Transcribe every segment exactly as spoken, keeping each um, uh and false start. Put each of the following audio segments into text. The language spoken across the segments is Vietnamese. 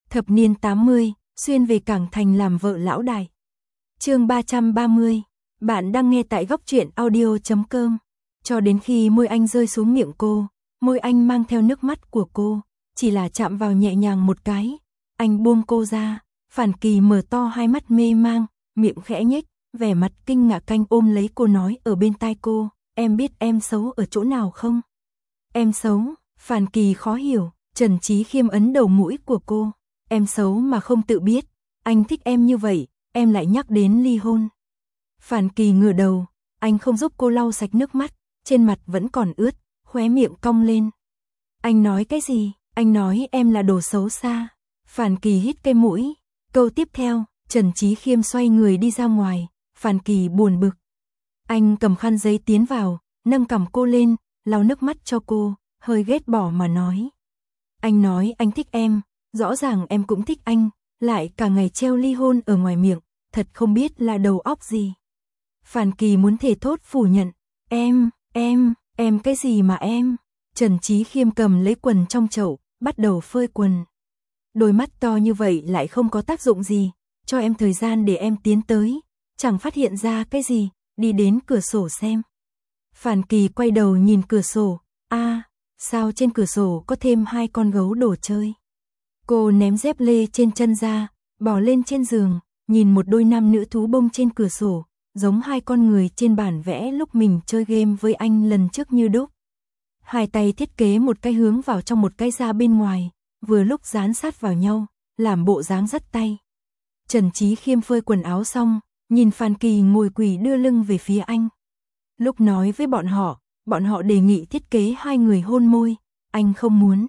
Thập niên tám mươi, xuyên về Cảng Thành làm vợ lão đại. Chương ba trăm ba mươi. Bạn đang nghe tại góc truyện audio chấm com. Cho đến khi môi anh rơi xuống miệng cô, môi anh mang theo nước mắt của cô, chỉ là chạm vào nhẹ nhàng một cái, anh buông cô ra. Phản Kỳ mở to hai mắt mê mang, miệng khẽ nhếch, vẻ mặt kinh ngạc canh ôm lấy cô nói ở bên tai cô, em biết em xấu ở chỗ nào không? Em xấu? Phản Kỳ khó hiểu. Trần Chí Khiêm ấn đầu mũi của cô, em xấu mà không tự biết, anh thích em như vậy, em lại nhắc đến ly hôn. Phản Kỳ ngửa đầu, anh không giúp cô lau sạch nước mắt, trên mặt vẫn còn ướt, khóe miệng cong lên. Anh nói cái gì? Anh nói em là đồ xấu xa. Phản Kỳ hít cái mũi. Câu tiếp theo, Trần Chí Khiêm xoay người đi ra ngoài, Phản Kỳ buồn bực. Anh cầm khăn giấy tiến vào, nâng cằm cô lên, lau nước mắt cho cô, hơi ghét bỏ mà nói. Anh nói anh thích em, rõ ràng em cũng thích anh, lại cả ngày treo ly hôn ở ngoài miệng, thật không biết là đầu óc gì. Phản Kỳ muốn thề thốt phủ nhận, em, em, em cái gì mà em? Trần Chí Khiêm cầm lấy quần trong chậu, bắt đầu phơi quần. Đôi mắt to như vậy lại không có tác dụng gì, cho em thời gian để em tiến tới, chẳng phát hiện ra cái gì, đi đến cửa sổ xem. Phản Kỳ quay đầu nhìn cửa sổ, a, à, sao trên cửa sổ có thêm hai con gấu đồ chơi. Cô ném dép lê trên chân ra, bỏ lên trên giường, nhìn một đôi nam nữ thú bông trên cửa sổ, giống hai con người trên bản vẽ lúc mình chơi game với anh lần trước như đúc. Hai tay thiết kế một cái hướng vào trong một cái ra bên ngoài, vừa lúc dán sát vào nhau, làm bộ dáng dắt tay. Trần Chí Khiêm phơi quần áo xong, nhìn Phản Kỳ ngồi quỳ đưa lưng về phía anh. Lúc nói với bọn họ, bọn họ đề nghị thiết kế hai người hôn môi, anh không muốn.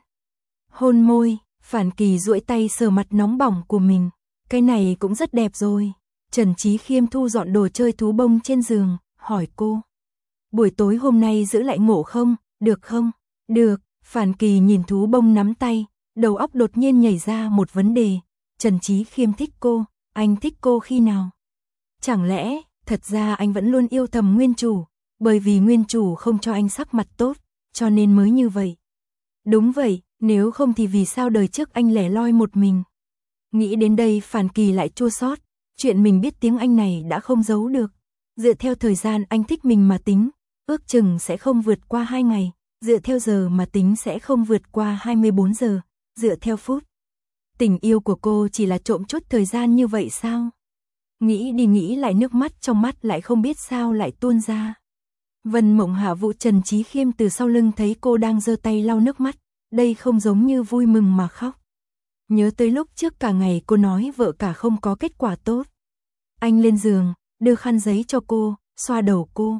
Hôn môi, Phản Kỳ duỗi tay sờ mặt nóng bỏng của mình, cái này cũng rất đẹp rồi. Trần Chí Khiêm thu dọn đồ chơi thú bông trên giường, hỏi cô. Buổi tối hôm nay giữ lại ngủ không, được không? Được, Phản Kỳ nhìn thú bông nắm tay, đầu óc đột nhiên nhảy ra một vấn đề. Trần Chí Khiêm thích cô, anh thích cô khi nào? Chẳng lẽ, thật ra anh vẫn luôn yêu thầm nguyên chủ, bởi vì nguyên chủ không cho anh sắc mặt tốt, cho nên mới như vậy. Đúng vậy, nếu không thì vì sao đời trước anh lẻ loi một mình? Nghĩ đến đây Phản Kỳ lại chua xót, chuyện mình biết tiếng Anh này đã không giấu được. Dựa theo thời gian anh thích mình mà tính, ước chừng sẽ không vượt qua hai ngày, dựa theo giờ mà tính sẽ không vượt qua hai mươi bốn giờ, dựa theo phút. Tình yêu của cô chỉ là trộm chút thời gian như vậy sao? Nghĩ đi nghĩ lại nước mắt trong mắt lại không biết sao lại tuôn ra. Vân Mộng Hạ Vũ Trần Chí Khiêm từ sau lưng thấy cô đang giơ tay lau nước mắt, đây không giống như vui mừng mà khóc. Nhớ tới lúc trước cả ngày cô nói vợ cả không có kết quả tốt. Anh lên giường, đưa khăn giấy cho cô, xoa đầu cô.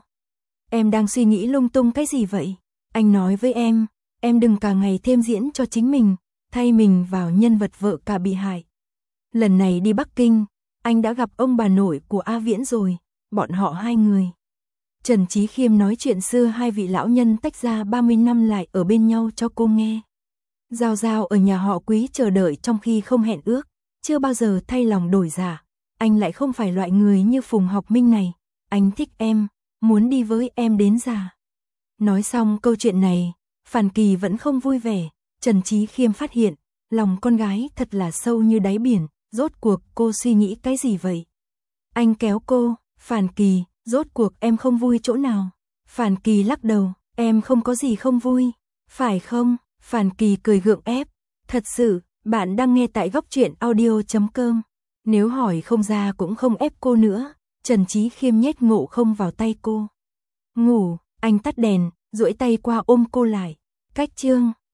Em đang suy nghĩ lung tung cái gì vậy? Anh nói với em, em đừng cả ngày thêm diễn cho chính mình, thay mình vào nhân vật vợ cả bị hại. Lần này đi Bắc Kinh, anh đã gặp ông bà nội của A Viễn rồi, bọn họ hai người. Trần Chí Khiêm nói chuyện xưa hai vị lão nhân tách ra ba mươi năm lại ở bên nhau cho cô nghe. Giao Giao ở nhà họ Quý chờ đợi trong khi không hẹn ước, chưa bao giờ thay lòng đổi dạ. Anh lại không phải loại người như Phùng Học Minh này, anh thích em, muốn đi với em đến già. Nói xong câu chuyện này, Phản Kỳ vẫn không vui vẻ. Trần Chí Khiêm phát hiện, lòng con gái thật là sâu như đáy biển, rốt cuộc cô suy nghĩ cái gì vậy? Anh kéo cô, Phản Kỳ, rốt cuộc em không vui chỗ nào? Phản Kỳ lắc đầu, em không có gì không vui, phải không? Phản Kỳ cười gượng ép, thật sự, bạn đang nghe tại góc truyện audio chấm com. Nếu hỏi không ra cũng không ép cô nữa. Trần Chí Khiêm nhét Ngộ Không vào tay cô. Ngủ, anh tắt đèn, duỗi tay qua ôm cô lại. Cách chương